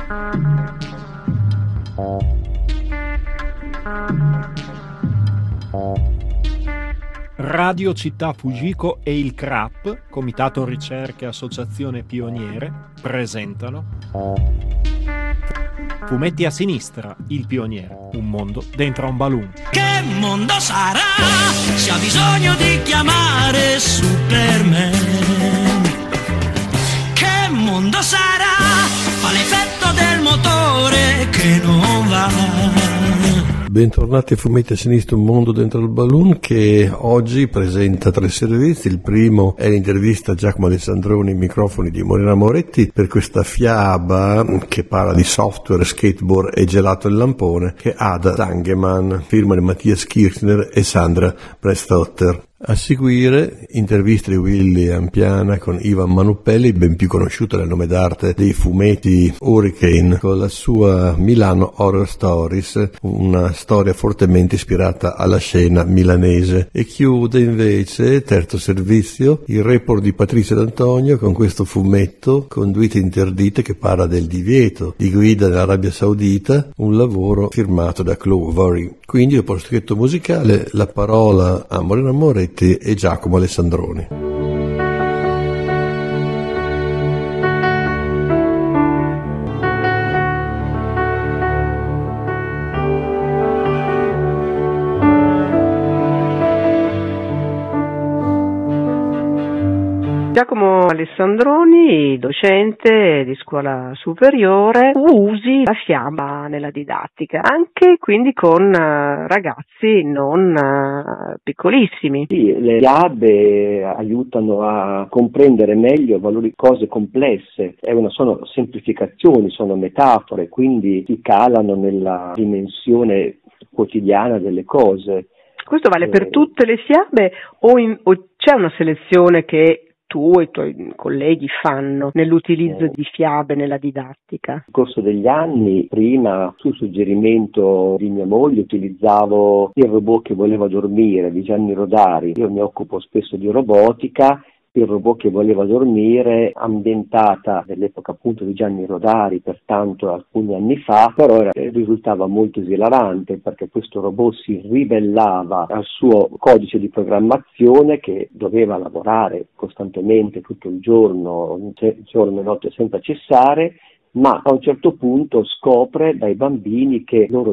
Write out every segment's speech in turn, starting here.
Radio Città Fujiko e il CRAP, Comitato Ricerche Associazione Pioniere, presentano Fumetti a sinistra, il pioniere, un mondo dentro un balloon. Che mondo sarà se ha bisogno di chiamare Superman? Che mondo sarà? Fa l'effetto del motore che non va. Bentornati a Fumetti a sinistra, un mondo dentro il balloon, che oggi presenta 3 servizi. Il primo è l'intervista a Giacomo Alessandroni ai microfoni di Morena Moretti per questa fiaba che parla di software, skateboard e gelato il lampone, che ha Ada Zangeman, firma di Mattias Kirchner e Sandra Prestotter. A seguire interviste di William Piana con Ivan Manupelli, ben più conosciuto nel nome d'arte dei fumetti Hurricane, con la sua Milano Horror Stories, una storia fortemente ispirata alla scena milanese. E chiude invece, terzo servizio, il report di Patrizia D'Antonio con questo fumetto Conduite interdite, che parla del divieto di guida nell'Arabia Saudita, un lavoro firmato da Chloe Vary. Quindi dopo lo stretto musicale la parola a Morena Moretti e Giacomo Alessandroni. Giacomo Alessandroni, docente di scuola superiore, usi la fiaba nella didattica, anche quindi con ragazzi non piccolissimi. Sì, le fiabe aiutano a comprendere meglio cose complesse, sono semplificazioni, sono metafore, quindi si calano nella dimensione quotidiana delle cose. Questo vale per tutte le fiabe o c'è una selezione che tu e i tuoi colleghi fanno nell'utilizzo di fiabe nella didattica? Nel corso degli anni, prima su suggerimento di mia moglie, utilizzavo Il robot che voleva dormire di Gianni Rodari. Io mi occupo spesso di robotica. Il robot che voleva dormire, ambientata nell'epoca appunto di Gianni Rodari, pertanto alcuni anni fa, però risultava molto esilarante perché questo robot si ribellava al suo codice di programmazione, che doveva lavorare costantemente tutto il giorno e notte senza cessare, ma a un certo punto scopre dai bambini che loro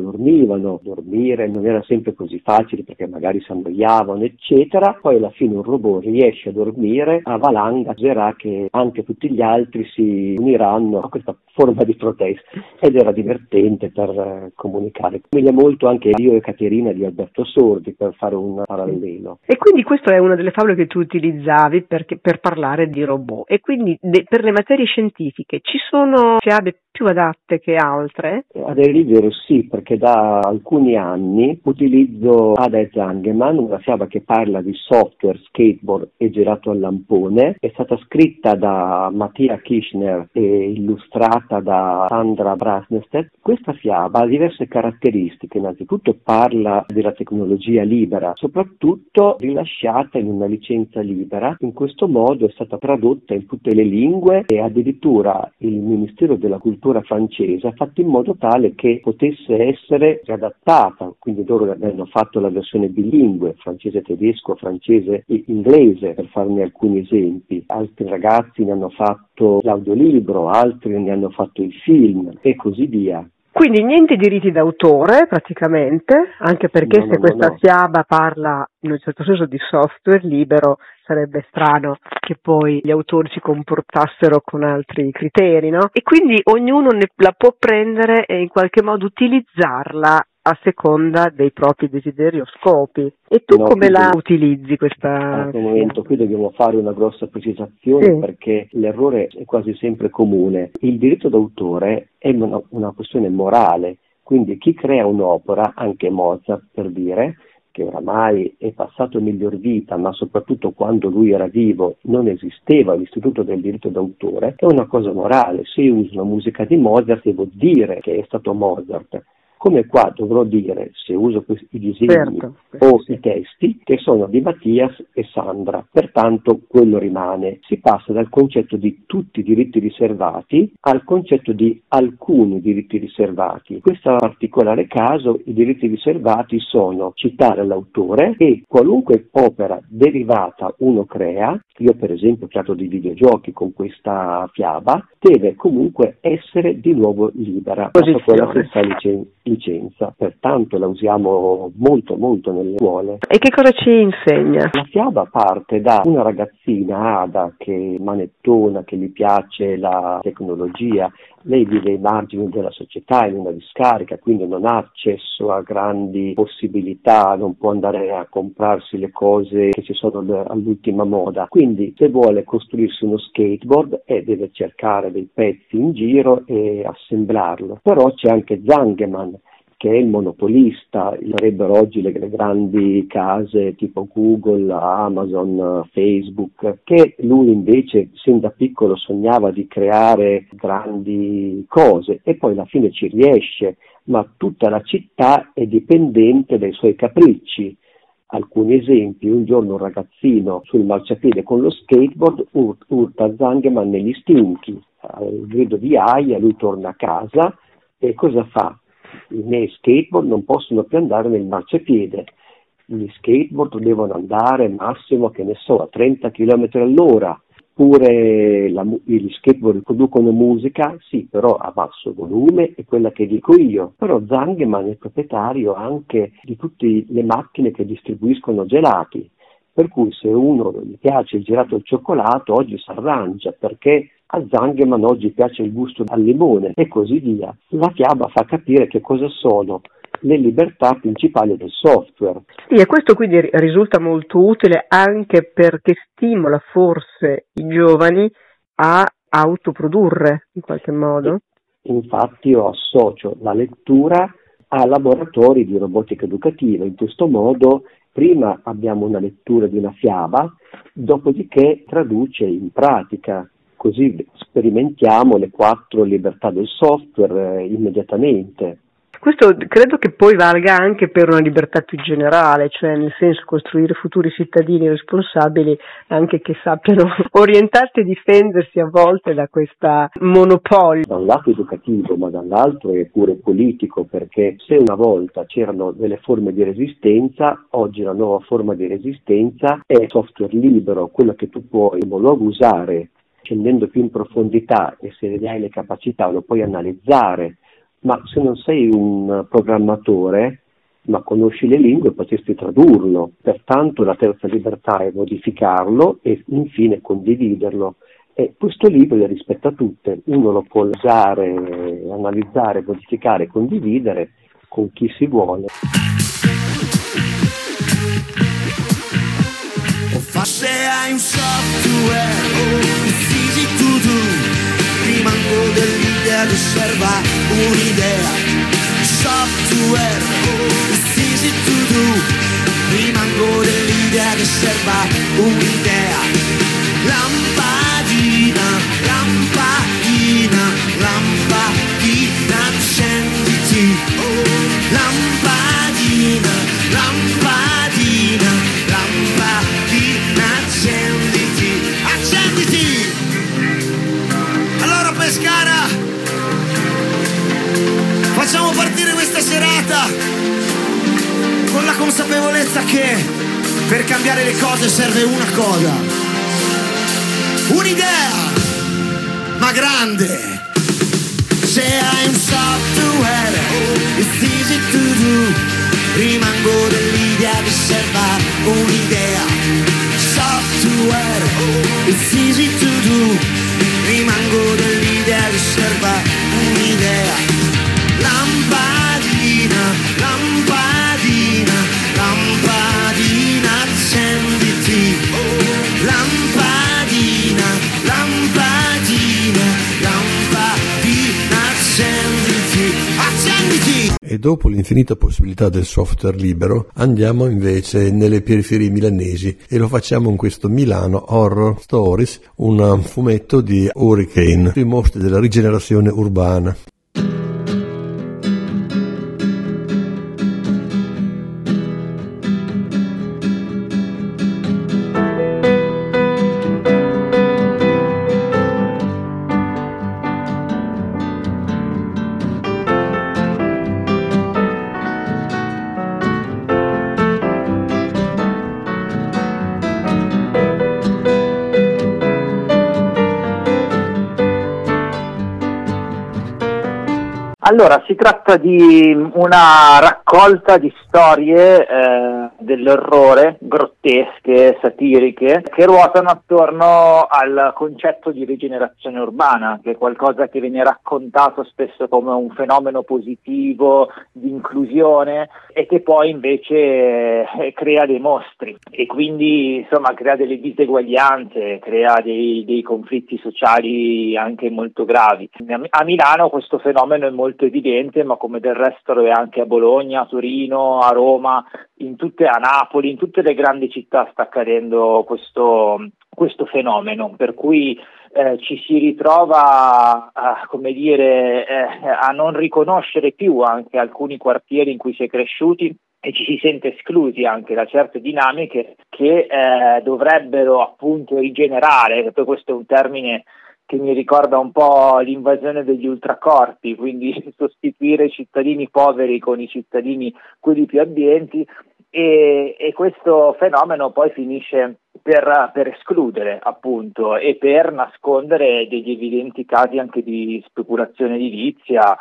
dormire non era sempre così facile perché magari si annoiavano eccetera. Poi alla fine un robot riesce a dormire, a valanga dirà che anche tutti gli altri si uniranno a questa forma di protesta, ed era divertente per comunicare. Somiglia molto anche Io e Caterina di Alberto Sordi, per fare un parallelo. E quindi questa è una delle favole che tu utilizzavi per parlare di robot, e quindi per le materie scientifiche ci sono fiabe più adatte che altre? A dire il vero sì, perché da alcuni anni utilizzo Ada Zangeman, una fiaba che parla di software, skateboard e gelato al lampone. È stata scritta da Mattia Kirchner e illustrata da Sandra Brasnestedt. Questa fiaba ha diverse caratteristiche. Innanzitutto parla della tecnologia libera, soprattutto rilasciata in una licenza libera. In questo modo è stata tradotta in tutte le lingue e addirittura il Ministero della Cultura francese ha fatto in modo tale che potesse essere adattata, quindi loro ne hanno fatto la versione bilingue, francese-tedesco, francese-inglese, per farne alcuni esempi. Altri ragazzi ne hanno fatto l'audiolibro, altri ne hanno fatto il film e così via. Quindi niente diritti d'autore praticamente, anche perché se questa fiaba parla in un certo senso di software libero, sarebbe strano che poi gli autori si comportassero con altri criteri, no? E quindi ognuno la può prendere e in qualche modo utilizzarla a seconda dei propri desideri o scopi. E tu come la utilizzi questa? In momento qui dobbiamo fare una grossa precisazione, perché l'errore è quasi sempre comune. Il diritto d'autore è una questione morale, quindi chi crea un'opera, anche Mozart per dire, che oramai è passato miglior vita, ma soprattutto quando lui era vivo non esisteva l'istituto del diritto d'autore, è una cosa morale. Se io uso una musica di Mozart devo dire che è stato Mozart. come qua dovrò dire, se uso i disegni o i testi, che sono di Mattias e Sandra, pertanto quello rimane. Si passa dal concetto di tutti i diritti riservati al concetto di alcuni diritti riservati. In questo particolare caso i diritti riservati sono citare l'autore e qualunque opera derivata uno crea. Io per esempio ho creato dei videogiochi con questa fiaba, deve comunque essere di nuovo libera sotto quella stessa licenza, pertanto la usiamo molto molto nelle scuole. E che cosa ci insegna? La fiaba parte da una ragazzina, Ada, che manettona, che gli piace la tecnologia. Lei vive ai margini della società, in una discarica, quindi non ha accesso a grandi possibilità, non può andare a comprarsi le cose che ci sono all'ultima moda. Quindi se vuole costruirsi uno skateboard deve cercare dei pezzi in giro e assemblarlo. Però c'è anche Zangeman, che è il monopolista, sarebbero oggi le grandi case tipo Google, Amazon, Facebook, che lui invece sin da piccolo sognava di creare grandi cose e poi alla fine ci riesce, ma tutta la città è dipendente dai suoi capricci. Alcuni esempi: un giorno un ragazzino sul marciapiede con lo skateboard urta Zangeman negli stinchi, al grido di aia lui torna a casa e cosa fa? I miei skateboard non possono più andare nel marciapiede, gli skateboard devono andare massimo, che ne so, a 30 km all'ora, pure gli skateboard producono musica, sì, però a basso volume, è quella che dico io. Però Zangeman è proprietario anche di tutte le macchine che distribuiscono gelati, per cui se uno gli piace il gelato al cioccolato oggi si arrangia, perché a Zangeman oggi piace il gusto al limone e così via. La fiaba fa capire che cosa sono le libertà principali del software. Sì, e questo quindi risulta molto utile anche perché stimola forse i giovani a autoprodurre in qualche modo. Infatti io associo la lettura a laboratori di robotica educativa. In questo modo prima abbiamo una lettura di una fiaba, dopodiché traduce in pratica. Così sperimentiamo le 4 libertà del software immediatamente. Questo credo che poi valga anche per una libertà più generale, cioè nel senso costruire futuri cittadini responsabili anche che sappiano orientarsi e difendersi a volte da questa monopolio. Da un lato educativo, ma dall'altro è pure politico, perché se una volta c'erano delle forme di resistenza, oggi la nuova forma di resistenza è software libero, quello che tu puoi in primo luogo usare scendendo più in profondità e se ne hai le capacità lo puoi analizzare, ma se non sei un programmatore ma conosci le lingue potresti tradurlo. Pertanto la terza libertà è modificarlo e infine condividerlo. E questo libro le rispetta tutte, uno lo può usare, analizzare, modificare, condividere con chi si vuole. Se hai un software, it's easy to do. Rimango dell'idea che serva un'idea. Software, it's easy to do. Rimango dell'idea che serva un'idea. Lampadina, lampadina, lampadina, accenditi. Lampadina, lampadina, lampadina, accenditi, accenditi. Allora Pescara, facciamo partire questa serata con la consapevolezza che per cambiare le cose serve una cosa, un'idea, ma grande. Se hai un software, it's easy to do. Rimango dell'idea che serva un'idea. Software, it's easy to do. Rimango dell'idea che serva un'idea. Lampadina, lampadina, lampadina, accenditi. Lampadina, lampadina, lampadina, accenditi, accenditi. E dopo l'infinita possibilità del software libero andiamo invece nelle periferie milanesi e lo facciamo in questo Milano Horror Stories, un fumetto di Hurricane sui mostri della rigenerazione urbana. Allora, si tratta di una raccolta di storie dell'orrore, grottesche, satiriche, che ruotano attorno al concetto di rigenerazione urbana, che è qualcosa che viene raccontato spesso come un fenomeno positivo, di inclusione, e che poi invece crea dei mostri, e quindi insomma crea delle diseguaglianze, crea dei conflitti sociali anche molto gravi. A Milano questo fenomeno è molto evidente, ma come del resto lo è anche a Bologna, a Torino, a Roma, a Napoli, in tutte le grandi città sta accadendo questo fenomeno, per cui ci si ritrova a non riconoscere più anche alcuni quartieri in cui si è cresciuti, e ci si sente esclusi anche da certe dinamiche che dovrebbero appunto rigenerare. Poi questo è un termine che mi ricorda un po' l'invasione degli ultracorpi, quindi sostituire i cittadini poveri con i cittadini quelli più abbienti, e questo fenomeno poi finisce per escludere appunto e per nascondere degli evidenti casi anche di speculazione edilizia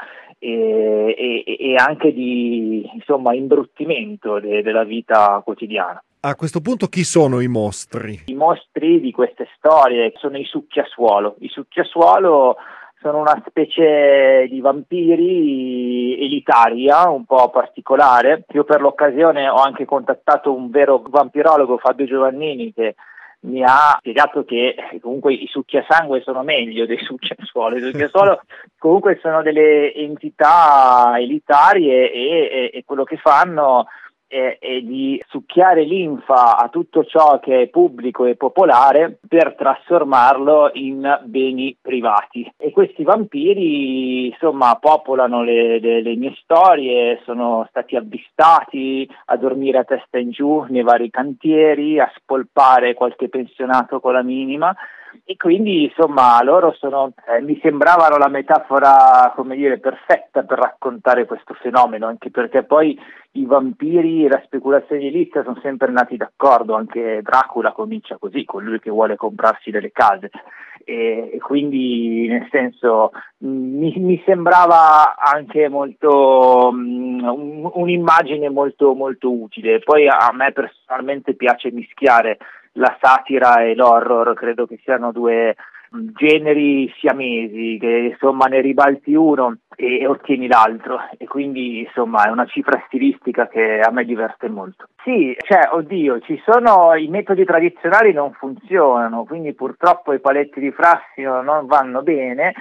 e anche di imbruttimento della vita quotidiana. A questo punto chi sono i mostri? I mostri di queste storie sono i succhiasuolo. I succhiasuolo sono una specie di vampiri elitaria, un po' particolare. Io per l'occasione ho anche contattato un vero vampirologo, Fabio Giovannini, che mi ha spiegato che comunque i succhiasangue sono meglio dei succhiasuolo. I succhiasuolo comunque sono delle entità elitarie e quello che fanno è di succhiare linfa a tutto ciò che è pubblico e popolare per trasformarlo in beni privati. E questi vampiri popolano le mie storie, sono stati avvistati a dormire a testa in giù nei vari cantieri, a spolpare qualche pensionato con la minima, e quindi loro mi sembravano la metafora perfetta per raccontare questo fenomeno, anche perché poi i vampiri e la speculazione edilizia sono sempre nati d'accordo. Anche Dracula comincia così, con lui che vuole comprarsi delle case, e quindi nel senso mi sembrava anche molto un'immagine molto molto utile. Poi a me personalmente piace mischiare la satira e l'horror, credo che siano due generi siamesi, che ne ribalti uno e ottieni l'altro, e quindi è una cifra stilistica che a me diverte molto. Sì, ci sono i metodi tradizionali, non funzionano, quindi purtroppo i paletti di Frassino non vanno bene,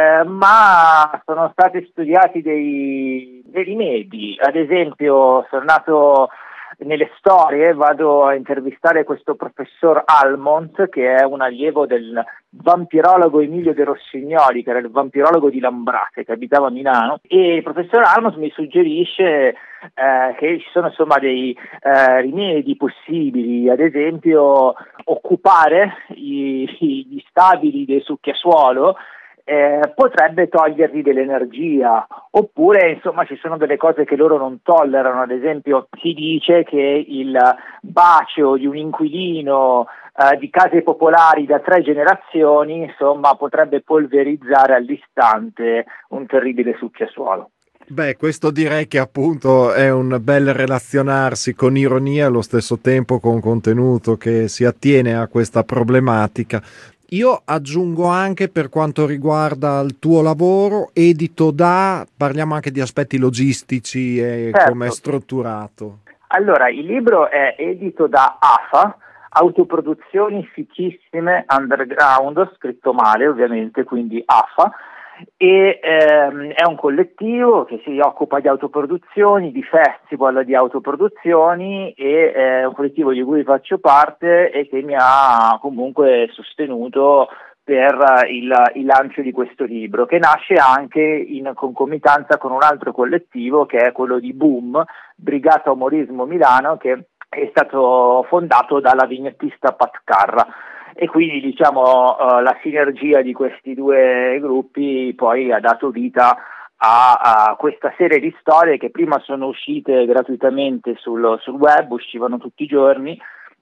ma sono stati studiati dei rimedi. Ad esempio, sono nato nelle storie, vado a intervistare questo professor Almont, che è un allievo del vampirologo Emilio De Rossignoli, che era il vampirologo di Lambrate, che abitava a Milano, e il professor Almont mi suggerisce che ci sono dei rimedi possibili, ad esempio occupare gli stabili del succhiasuolo potrebbe togliergli dell'energia, oppure ci sono delle cose che loro non tollerano. Ad esempio si dice che il bacio di un inquilino di case popolari da 3 generazioni potrebbe polverizzare all'istante un terribile succhiasuolo. Beh, questo direi che appunto è un bel relazionarsi con ironia e allo stesso tempo con contenuto che si attiene a questa problematica. Io aggiungo anche, per quanto riguarda il tuo lavoro, parliamo anche di aspetti logistici e certo. come è strutturato. Allora, il libro è edito da AFA, Autoproduzioni Fichissime Underground, scritto male ovviamente, quindi AFA, e è un collettivo che si occupa di autoproduzioni, di festival di autoproduzioni, e è un collettivo di cui faccio parte e che mi ha comunque sostenuto per il lancio di questo libro, che nasce anche in concomitanza con un altro collettivo, che è quello di Boom, Brigata Umorismo Milano, che è stato fondato dalla vignettista Pat Carra. E quindi la sinergia di questi due gruppi poi ha dato vita a questa serie di storie che prima sono uscite gratuitamente sul web, uscivano tutti i giorni,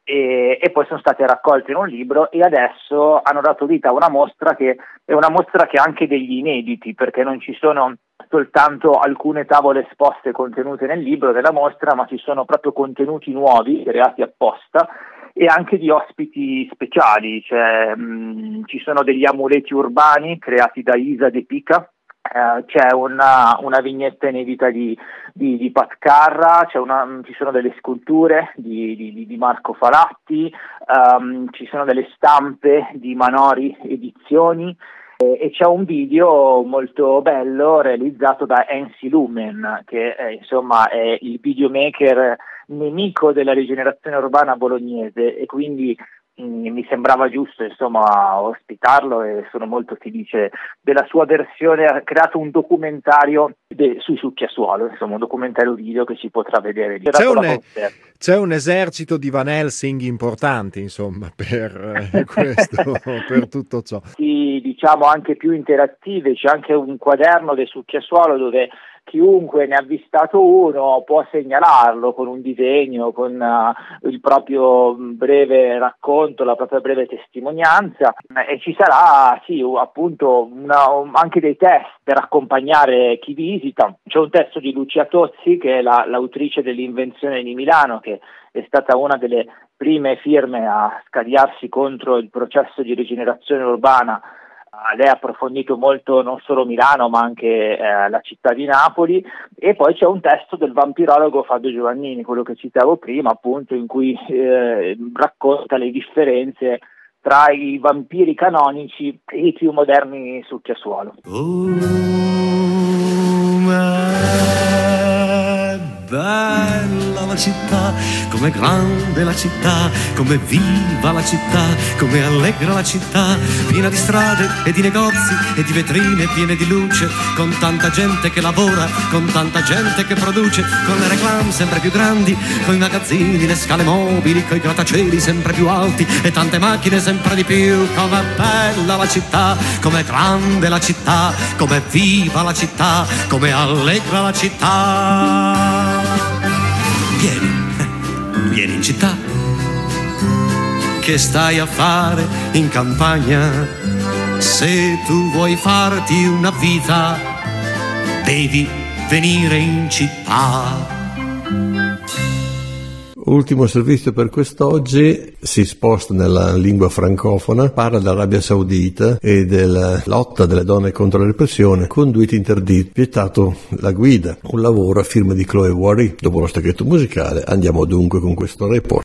e poi sono state raccolte in un libro e adesso hanno dato vita a una mostra che è una mostra che ha anche degli inediti, perché non ci sono soltanto alcune tavole esposte contenute nel libro della mostra, ma ci sono proprio contenuti nuovi creati apposta e anche di ospiti speciali, cioè ci sono degli amuleti urbani creati da Isa De Pica. C'è una vignetta inedita di Pat Carra, ci sono delle sculture di Marco Falatti, ci sono delle stampe di Manori Edizioni e c'è un video molto bello realizzato da Ensi Lumen, che insomma è il videomaker nemico della rigenerazione urbana bolognese, e quindi mi sembrava giusto insomma ospitarlo e sono molto felice della sua versione. Ha creato un documentario sui Succhiasuolo, insomma un documentario video che si potrà vedere. C'è un esercito di Van Helsing importanti insomma per questo, per tutto ciò. Sì, diciamo anche più interattive, c'è anche un quaderno del Succhiasuolo dove chiunque ne ha avvistato uno può segnalarlo con un disegno, con il proprio breve racconto, la propria breve testimonianza, e ci sarà appunto anche dei test per accompagnare chi visita. C'è un testo di Lucia Tozzi, che è l'autrice dell'Invenzione di Milano, che è stata una delle prime firme a scagliarsi contro il processo di rigenerazione urbana. Lei ha approfondito molto non solo Milano ma anche la città di Napoli, e poi c'è un testo del vampirologo Fabio Giovannini, quello che citavo prima, appunto, in cui racconta le differenze tra i vampiri canonici e i più moderni Succhiasuolo. Bella la città, com'è grande la città, com'è viva la città, com'è allegra la città, piena di strade e di negozi e di vetrine piene di luce, con tanta gente che lavora, con tanta gente che produce, con le reclame sempre più grandi, con i magazzini, le scale mobili, con i grattacieli sempre più alti e tante macchine sempre di più. Com'è bella la città, com'è grande la città, com'è viva la città, com'è allegra la città. Vieni in città, che stai a fare in campagna? Se tu vuoi farti una vita, devi venire in città. Ultimo servizio per quest'oggi, si sposta nella lingua francofona, parla dell'Arabia Saudita e della lotta delle donne contro la repressione. Conduite interdite, vietato la guida, un lavoro a firma di Chloé Wary. Dopo lo stacchetto musicale andiamo dunque con questo report.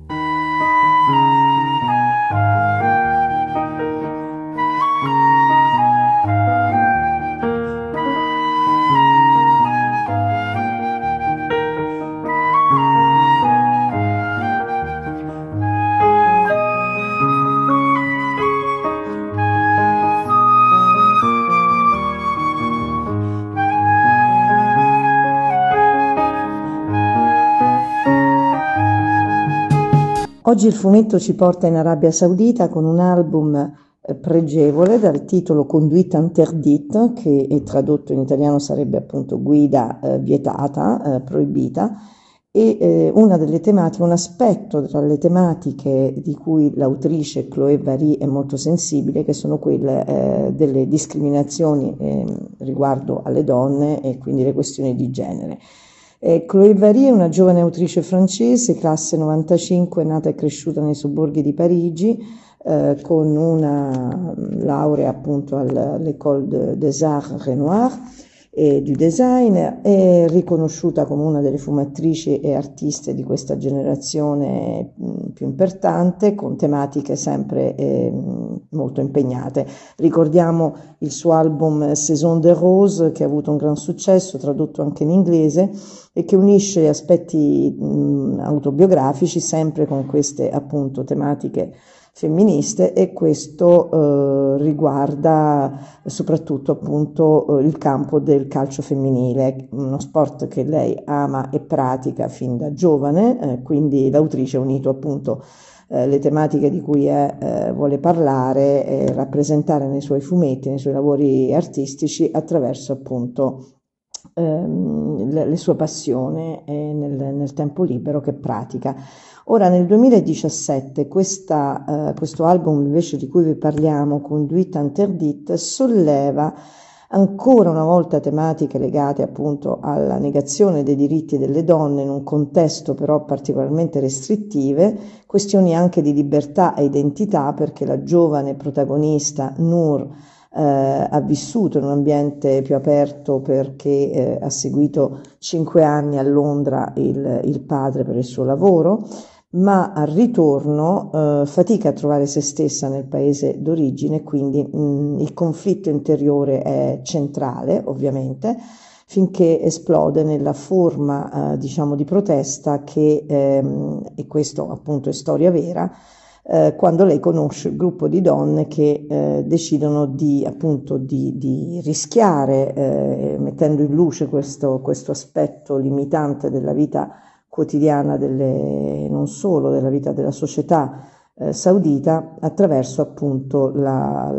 Oggi il fumetto ci porta in Arabia Saudita con un album pregevole dal titolo Conduite interdite, che è tradotto in italiano sarebbe appunto guida vietata, proibita, e una delle tematiche, un aspetto tra le tematiche di cui l'autrice Chloé Wary è molto sensibile, che sono quelle delle discriminazioni riguardo alle donne e quindi le questioni di genere. Chloé Wary è una giovane autrice francese, classe 95, nata e cresciuta nei sobborghi di Parigi, con una laurea appunto all'École des Arts Renoir e du design, è riconosciuta come una delle fumattrici e artiste di questa generazione più importante, con tematiche sempre molto impegnate. Ricordiamo il suo album Saison des Roses, che ha avuto un gran successo, tradotto anche in inglese, e che unisce aspetti autobiografici sempre con queste appunto tematiche femministe, e questo riguarda soprattutto appunto il campo del calcio femminile, uno sport che lei ama e pratica fin da giovane, quindi l'autrice ha unito appunto le tematiche di cui vuole parlare e rappresentare nei suoi fumetti, nei suoi lavori artistici, attraverso appunto le sue passioni nel tempo libero che pratica. Ora, nel 2017 questo album invece di cui vi parliamo, Conduite Interdite, solleva ancora una volta tematiche legate appunto alla negazione dei diritti delle donne in un contesto però particolarmente restrittive, questioni anche di libertà e identità, perché la giovane protagonista Noor ha vissuto in un ambiente più aperto perché ha seguito 5 anni a Londra il padre per il suo lavoro, ma al ritorno fatica a trovare se stessa nel paese d'origine, quindi il conflitto interiore è centrale, ovviamente, finché esplode nella forma diciamo di protesta che, e questo appunto è storia vera, quando lei conosce il gruppo di donne che decidono di rischiare, mettendo in luce questo aspetto limitante della vita quotidiana non solo della vita della società saudita, attraverso appunto la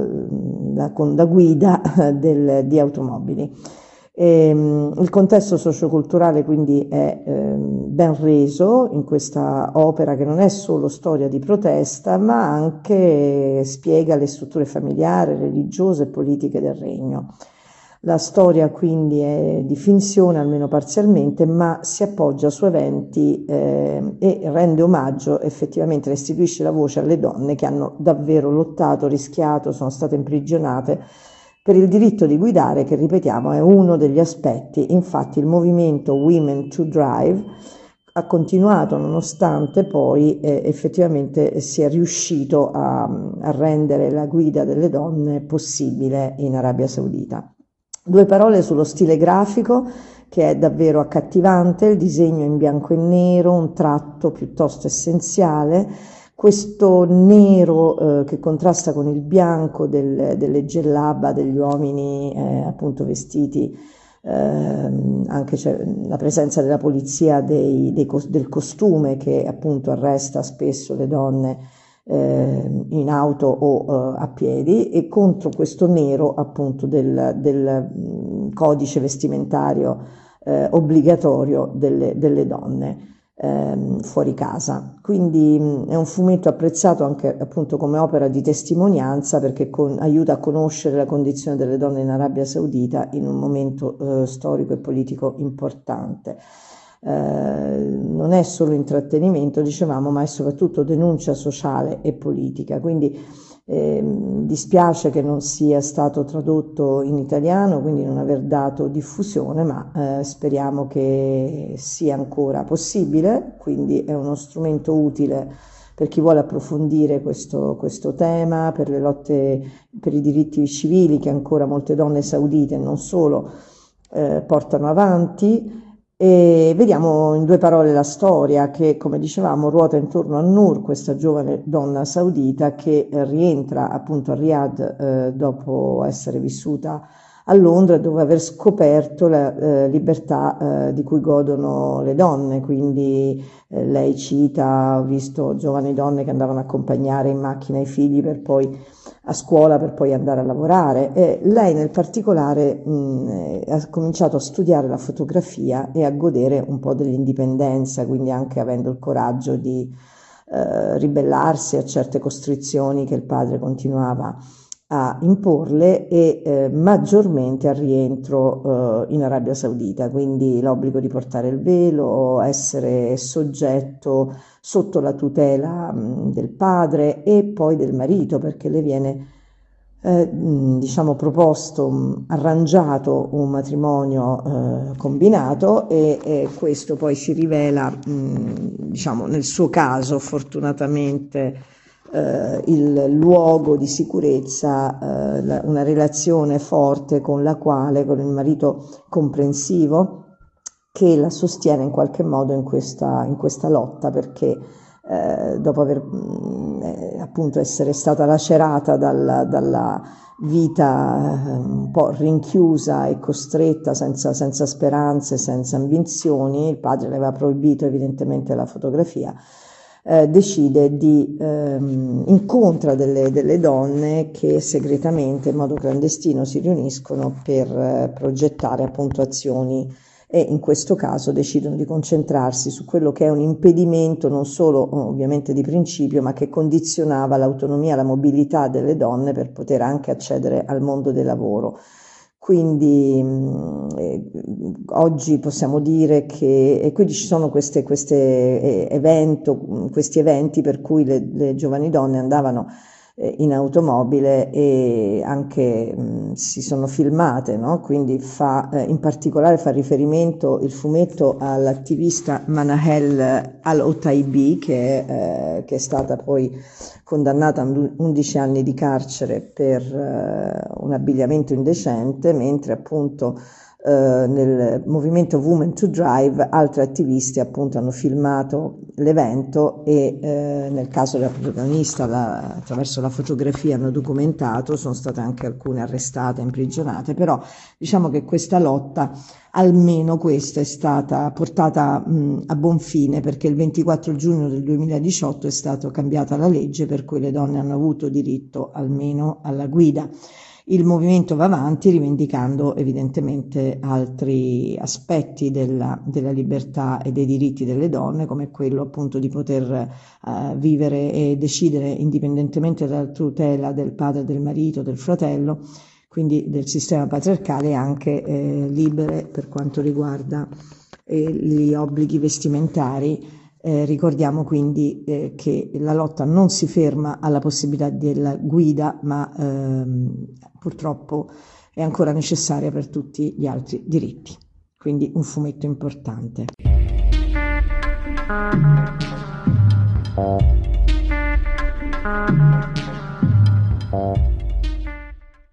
guida di automobili. Il contesto socioculturale quindi è ben reso in questa opera, che non è solo storia di protesta, ma anche spiega le strutture familiari, religiose e politiche del regno. La storia quindi è di finzione, almeno parzialmente, ma si appoggia su eventi e rende omaggio, effettivamente restituisce la voce alle donne che hanno davvero lottato, rischiato, sono state imprigionate per il diritto di guidare, che ripetiamo è uno degli aspetti. Infatti il movimento Women to Drive ha continuato nonostante poi effettivamente sia riuscito a rendere la guida delle donne possibile in Arabia Saudita. 2 parole sullo stile grafico, che è davvero accattivante, il disegno in bianco e nero, un tratto piuttosto essenziale, questo nero che contrasta con il bianco delle gellaba degli uomini appunto vestiti, anche c'è la presenza della polizia del costume che appunto arresta spesso le donne in auto o a piedi, e contro questo nero appunto del codice vestimentario obbligatorio delle donne fuori casa. Quindi è un fumetto apprezzato anche appunto come opera di testimonianza, perché aiuta a conoscere la condizione delle donne in Arabia Saudita in un momento storico e politico importante. Non è solo intrattenimento, dicevamo, ma è soprattutto denuncia sociale e politica, quindi dispiace che non sia stato tradotto in italiano, quindi non aver dato diffusione, ma speriamo che sia ancora possibile, quindi è uno strumento utile per chi vuole approfondire questo tema, per le lotte per i diritti civili che ancora molte donne saudite non solo portano avanti. E vediamo in 2 parole la storia che, come dicevamo, ruota intorno a Noor, questa giovane donna saudita che rientra appunto a Riyadh dopo essere vissuta a Londra, dove aver scoperto la libertà di cui godono le donne. Quindi lei cita: ho visto giovani donne che andavano a accompagnare in macchina i figli per poi a scuola per poi andare a lavorare, e lei nel particolare ha cominciato a studiare la fotografia e a godere un po' dell'indipendenza, quindi anche avendo il coraggio di ribellarsi a certe costrizioni che il padre continuava a imporle, e maggiormente al rientro in Arabia Saudita, quindi l'obbligo di portare il velo, essere soggetto sotto la tutela del padre e poi del marito, perché le viene diciamo proposto, arrangiato un matrimonio combinato, e questo poi si rivela diciamo nel suo caso fortunatamente il luogo di sicurezza, una relazione forte con il marito comprensivo, che la sostiene in qualche modo in questa lotta, perché dopo aver appunto essere stata lacerata dalla vita un po' rinchiusa e costretta, senza speranze, senza ambizioni, il padre le aveva proibito evidentemente la fotografia, decide incontra delle donne che segretamente, in modo clandestino, si riuniscono per progettare appunto azioni e in questo caso decidono di concentrarsi su quello che è un impedimento non solo ovviamente di principio, ma che condizionava l'autonomia, la mobilità delle donne per poter anche accedere al mondo del lavoro. Quindi oggi possiamo dire che e quindi ci sono questi eventi per cui le giovani donne andavano in automobile e anche si sono filmate, no? Quindi in particolare fa riferimento il fumetto all'attivista Manahel Al-Otaibi che è stata poi condannata a 11 anni di carcere per un abbigliamento indecente, mentre appunto nel movimento Women to Drive altri attivisti appunto hanno filmato l'evento e nel caso della protagonista attraverso la fotografia hanno documentato, sono state anche alcune arrestate, imprigionate, però diciamo che questa lotta, almeno questa, è stata portata a buon fine, perché il 24 giugno del 2018 è stata cambiata la legge per cui le donne hanno avuto diritto almeno alla guida. Il movimento va avanti rivendicando evidentemente altri aspetti della libertà e dei diritti delle donne, come quello appunto di poter vivere e decidere indipendentemente dalla tutela del padre, del marito, del fratello, quindi del sistema patriarcale, anche libere per quanto riguarda gli obblighi vestimentari. Ricordiamo quindi che la lotta non si ferma alla possibilità della guida, ma purtroppo è ancora necessaria per tutti gli altri diritti. Quindi un fumetto importante.